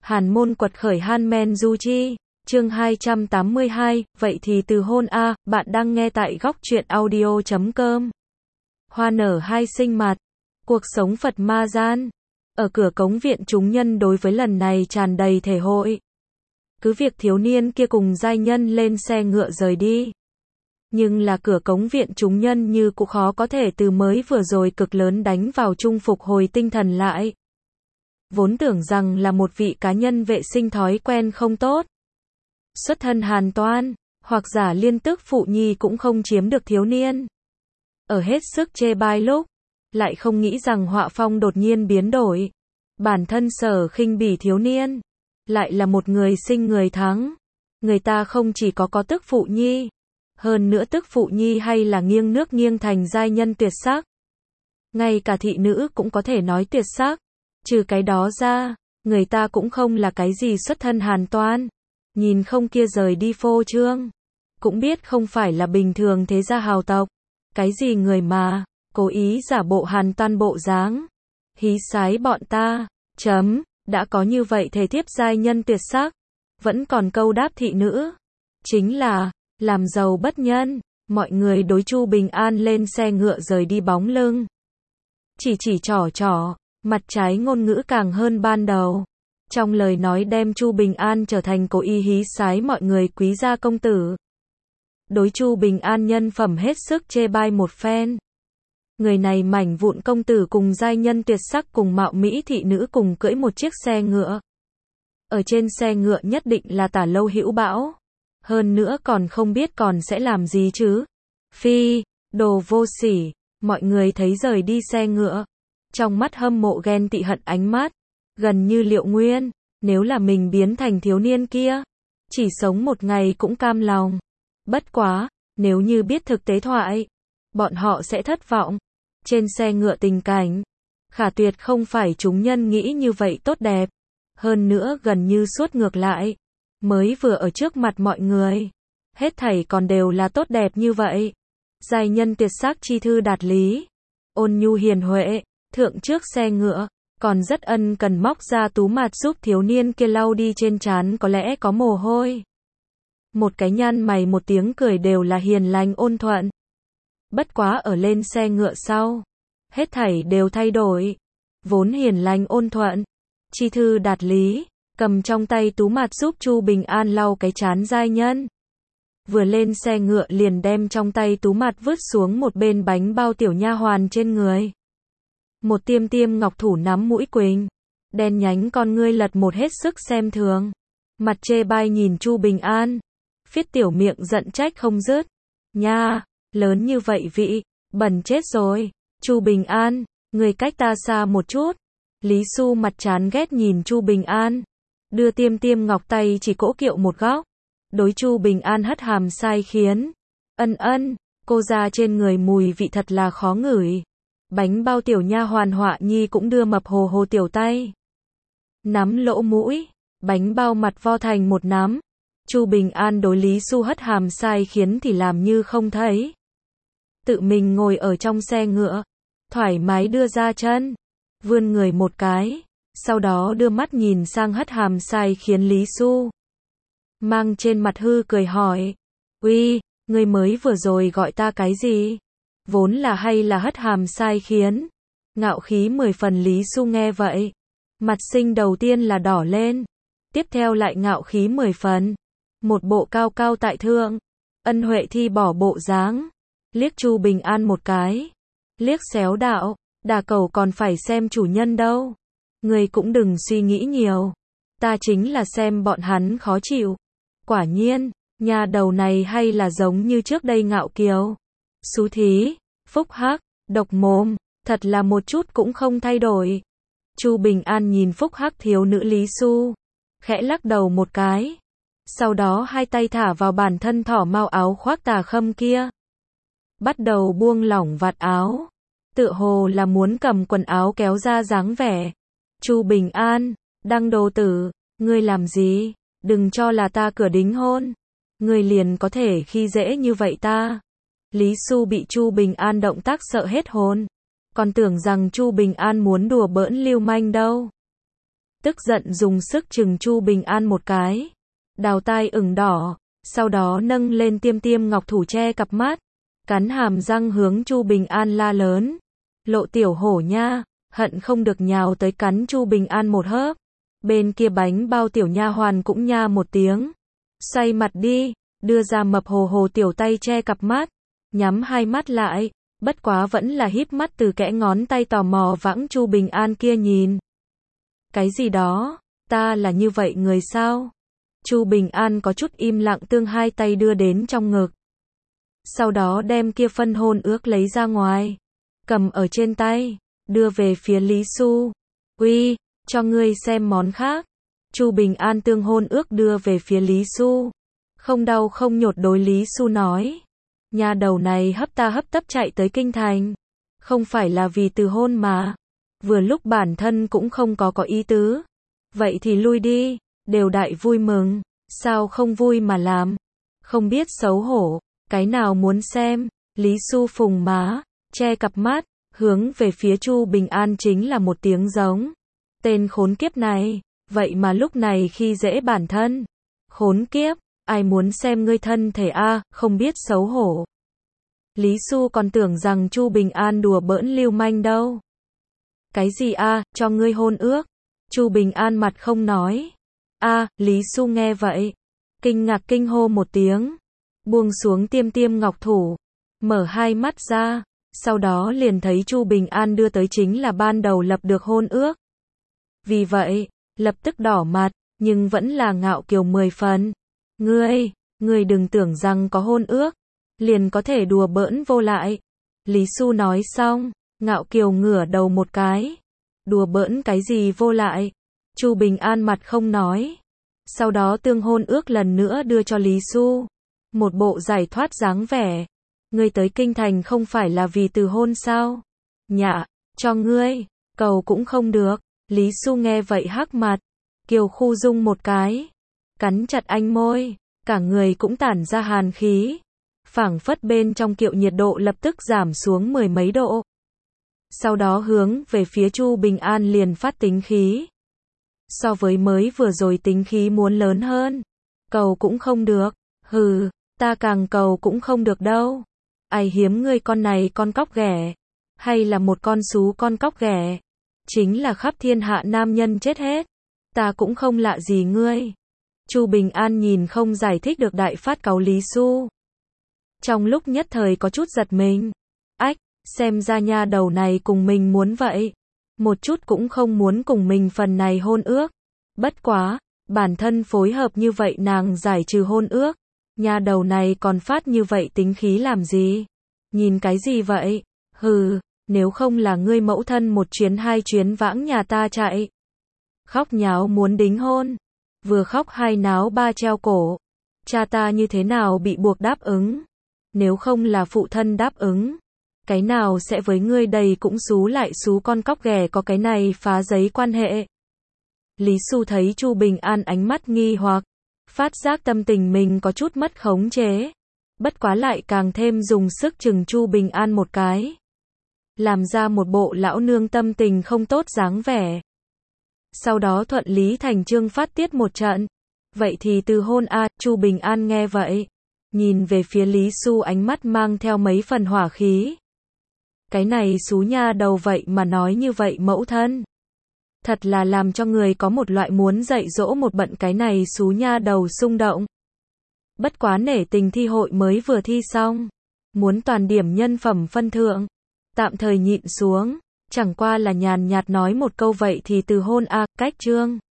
Hàn môn quật khởi Han Men Du Chi, chương 282, vậy thì từ hôn a, bạn đang nghe tại góc truyện audio.com. Hoa nở hai sinh mặt, cuộc sống Phật ma gian, ở cửa cống viện chúng nhân đối với lần này tràn đầy thể hội. Cứ việc thiếu niên kia cùng giai nhân lên xe ngựa rời đi. Nhưng là cửa cống viện chúng nhân như cũng khó có thể từ mới vừa rồi cực lớn đánh vào chung phục hồi tinh thần lại. Vốn tưởng rằng là một vị cá nhân vệ sinh thói quen không tốt. Xuất thân hàn toan, hoặc giả liên tức phụ nhi cũng không chiếm được thiếu niên. Ở hết sức chê bai lúc, lại không nghĩ rằng họa phong đột nhiên biến đổi. Bản thân Sở khinh bỉ thiếu niên, lại là một người sinh người thắng. Người ta không chỉ có tức phụ nhi, hơn nữa tức phụ nhi hay là nghiêng nước nghiêng thành giai nhân tuyệt sắc. Ngay cả thị nữ cũng có thể nói tuyệt sắc. Trừ cái đó ra, người ta cũng không là cái gì xuất thân hàn toan. Nhìn không kia rời đi phô trương, cũng biết không phải là bình thường thế gia hào tộc. Cái gì người mà, cố ý giả bộ hàn toan bộ dáng. Hí sái bọn ta, đã có như vậy thể thiếp giai nhân tuyệt sắc. Vẫn còn câu đáp thị nữ. Chính là, làm giàu bất nhân, mọi người đối Chu Bình An lên xe ngựa rời đi bóng lưng. Chỉ trỏ, mặt trái ngôn ngữ càng hơn ban đầu. Trong lời nói đem Chu Bình An trở thành cố ý hí sái mọi người quý gia công tử. Đối Chu Bình An nhân phẩm hết sức chê bai một phen. Người này mảnh vụn công tử cùng giai nhân tuyệt sắc cùng mạo mỹ thị nữ cùng cưỡi một chiếc xe ngựa. Ở trên xe ngựa nhất định là tả lâu hữu bão. Hơn nữa còn không biết còn sẽ làm gì chứ. Phi, đồ vô sỉ, mọi người thấy rời đi xe ngựa. Trong mắt hâm mộ ghen tị hận ánh mắt, gần như Liệu Nguyên, nếu là mình biến thành thiếu niên kia, chỉ sống một ngày cũng cam lòng. Bất quá, nếu như biết thực tế thoại, bọn họ sẽ thất vọng. Trên xe ngựa tình cảnh, khả tuyệt không phải chúng nhân nghĩ như vậy tốt đẹp. Hơn nữa gần như suốt ngược lại, mới vừa ở trước mặt mọi người, hết thảy còn đều là tốt đẹp như vậy. Giai nhân tuyệt sắc chi thư đạt lý, ôn nhu hiền huệ, thượng trước xe ngựa, còn rất ân cần móc ra túm mặt giúp thiếu niên kia lau đi trên trán có lẽ có mồ hôi. Một cái nhăn mày một tiếng cười đều là hiền lành ôn thuận. Bất quá ở lên xe ngựa sau, hết thảy đều thay đổi. Vốn hiền lành ôn thuận, chi thư đạt lý, cầm trong tay túm mặt giúp Chu Bình An lau cái trán giai nhân. Vừa lên xe ngựa liền đem trong tay túm mặt vứt xuống một bên bánh bao tiểu nha hoàn trên người. Một tiêm tiêm ngọc thủ nắm mũi quỳnh, đen nhánh con ngươi lật một hết sức xem thường. Mặt chê bai nhìn Chu Bình An, phiết tiểu miệng giận trách không dứt. Nha, lớn như vậy vị, bẩn chết rồi. Chu Bình An, người cách ta xa một chút. Lý Xu mặt chán ghét nhìn Chu Bình An, đưa tiêm tiêm ngọc tay chỉ cỗ kiệu một góc. Đối Chu Bình An hất hàm sai khiến. Ân, cô ra trên người mùi vị thật là khó ngửi. Bánh bao tiểu nha hoàn Họa Nhi cũng đưa mập hồ hồ tiểu tay. Nắm lỗ mũi, bánh bao mặt vo thành một nắm. Chu Bình An đối Lý Xu hất hàm sai khiến thì làm như không thấy. Tự mình ngồi ở trong xe ngựa, thoải mái đưa ra chân, vươn người một cái, sau đó đưa mắt nhìn sang hất hàm sai khiến Lý Xu. Mang trên mặt hư cười hỏi, uy, người mới vừa rồi gọi ta cái gì? Vốn là hay là hất hàm sai khiến. Ngạo khí 10 phần Lý Xu nghe vậy. Mặt sinh đầu tiên là đỏ lên. Tiếp theo lại ngạo khí 10 phần. Một bộ cao cao tại thượng. Ân huệ thi bỏ bộ dáng. Liếc Chu Bình An một cái. Liếc xéo đạo. Đà cầu còn phải xem chủ nhân đâu. Người cũng đừng suy nghĩ nhiều. Ta chính là xem bọn hắn khó chịu. Quả nhiên, nhà đầu này hay là giống như trước đây ngạo kiều. Xú thí, phúc hắc, độc mồm, thật là một chút cũng không thay đổi. Chu Bình An nhìn phúc hắc thiếu nữ Lý Xu, khẽ lắc đầu một cái. Sau đó hai tay thả vào bản thân thỏ mau áo khoác tà khâm kia. Bắt đầu buông lỏng vạt áo. Tựa hồ là muốn cầm quần áo kéo ra dáng vẻ. Chu Bình An, đăng đồ tử, ngươi làm gì? Đừng cho là ta cửa đính hôn. Ngươi liền có thể khi dễ như vậy ta. Lý Xu bị Chu Bình An động tác sợ hết hồn. Còn tưởng rằng Chu Bình An muốn đùa bỡn lưu manh đâu. tức giận dùng sức chừng Chu Bình An một cái. Đào tai ửng đỏ, sau đó nâng lên tiêm tiêm ngọc thủ che cặp mắt, cắn hàm răng hướng Chu Bình An la lớn. Lộ tiểu hổ nha, hận không được nhào tới cắn Chu Bình An một hớp. Bên kia bánh bao tiểu nha hoàn cũng nha một tiếng. Xoay mặt đi, đưa ra mập hồ hồ tiểu tay che cặp mắt, nhắm hai mắt lại, bất quá vẫn là híp mắt từ kẽ ngón tay tò mò vãng Chu Bình An kia nhìn. Cái gì đó, ta là như vậy người sao? Chu Bình An có chút im lặng tương hai tay đưa đến trong ngực. Sau đó đem kia phân hôn ước lấy ra ngoài, cầm ở trên tay, đưa về phía Lý Xu. Uy, cho ngươi xem món khác. Chu Bình An tương hôn ước đưa về phía Lý Xu. Không đau không nhột đối Lý Xu nói. Nhà đầu này hấp ta hấp tấp chạy tới kinh thành. Không phải là vì từ hôn mà. Vừa lúc bản thân cũng không có ý tứ. Vậy thì lui đi, đều đại vui mừng. Sao không vui mà làm? Không biết xấu hổ, cái nào muốn xem? Lý Xu phùng má, che cặp mắt, hướng về phía Chu Bình An chính là một tiếng giống. Tên khốn kiếp này, vậy mà lúc này khi dễ bản thân. Khốn kiếp, ai muốn xem ngươi thân thể a, không biết xấu hổ. Lý Xu còn tưởng rằng Chu Bình An đùa bỡn lưu manh đâu. Cái gì a, cho ngươi hôn ước? Chu Bình An mặt không nói. A, Lý Xu nghe vậy, kinh ngạc kinh hô một tiếng, buông xuống tiêm tiêm ngọc thủ, mở hai mắt ra, sau đó liền thấy Chu Bình An đưa tới chính là ban đầu lập được hôn ước. Vì vậy, lập tức đỏ mặt, nhưng vẫn là ngạo kiều 10 phần. Ngươi đừng tưởng rằng có hôn ước, liền có thể đùa bỡn vô lại. Lý Xu nói xong, ngạo kiều ngửa đầu một cái. Đùa bỡn cái gì vô lại? Chu Bình An mặt không nói. Sau đó tương hôn ước lần nữa đưa cho Lý Xu. Một bộ giải thoát dáng vẻ. Ngươi tới kinh thành không phải là vì từ hôn sao? Nhạ, cho ngươi, cầu cũng không được. Lý Xu nghe vậy hắc mặt, kiều khu dung một cái, cắn chặt anh môi, cả người cũng tản ra hàn khí. Phảng phất bên trong kiệu nhiệt độ lập tức giảm xuống 10 mấy độ. Sau đó hướng về phía Chu Bình An liền phát tính khí. So với mới vừa rồi tính khí muốn lớn hơn. Cầu cũng không được. Hừ, ta càng cầu cũng không được đâu. Ai hiếm ngươi con này con cóc ghẻ. Hay là một con sú con cóc ghẻ. Chính là khắp thiên hạ nam nhân chết hết. Ta cũng không lạ gì ngươi. Chu Bình An nhìn không giải thích được đại phát cáu Lý Xu. Trong lúc nhất thời có chút giật mình. Ách, xem ra nha đầu này cùng mình muốn vậy. Một chút cũng không muốn cùng mình phần này hôn ước. Bất quá, bản thân phối hợp như vậy nàng giải trừ hôn ước. Nha đầu này còn phát như vậy tính khí làm gì? Nhìn cái gì vậy? Hừ, nếu không là ngươi mẫu thân một chuyến hai chuyến vãng nhà ta chạy. Khóc nháo muốn đính hôn. Vừa khóc hai náo ba treo cổ. Cha ta như thế nào bị buộc đáp ứng? Nếu không là phụ thân đáp ứng. Cái nào sẽ với ngươi đầy cũng xú lại xú con cóc ghẻ có cái này phá giấy quan hệ. Lý Xu thấy Chu Bình An ánh mắt nghi hoặc, phát giác tâm tình mình có chút mất khống chế. Bất quá lại càng thêm dùng sức chừng Chu Bình An một cái. Làm ra một bộ lão nương tâm tình không tốt dáng vẻ. Sau đó thuận lý thành chương phát tiết một trận. Vậy thì từ hôn a, Chu Bình An nghe vậy. Nhìn về phía Lý Xu ánh mắt mang theo mấy phần hỏa khí. Cái này xú nha đầu vậy mà nói như vậy mẫu thân. Thật là làm cho người có một loại muốn dạy dỗ một bận cái này xú nha đầu xung động. Bất quá nể tình thi hội mới vừa thi xong. Muốn toàn điểm nhân phẩm phân thượng. Tạm thời nhịn xuống. Chẳng qua là nhàn nhạt nói một câu vậy thì từ hôn a, cách chương.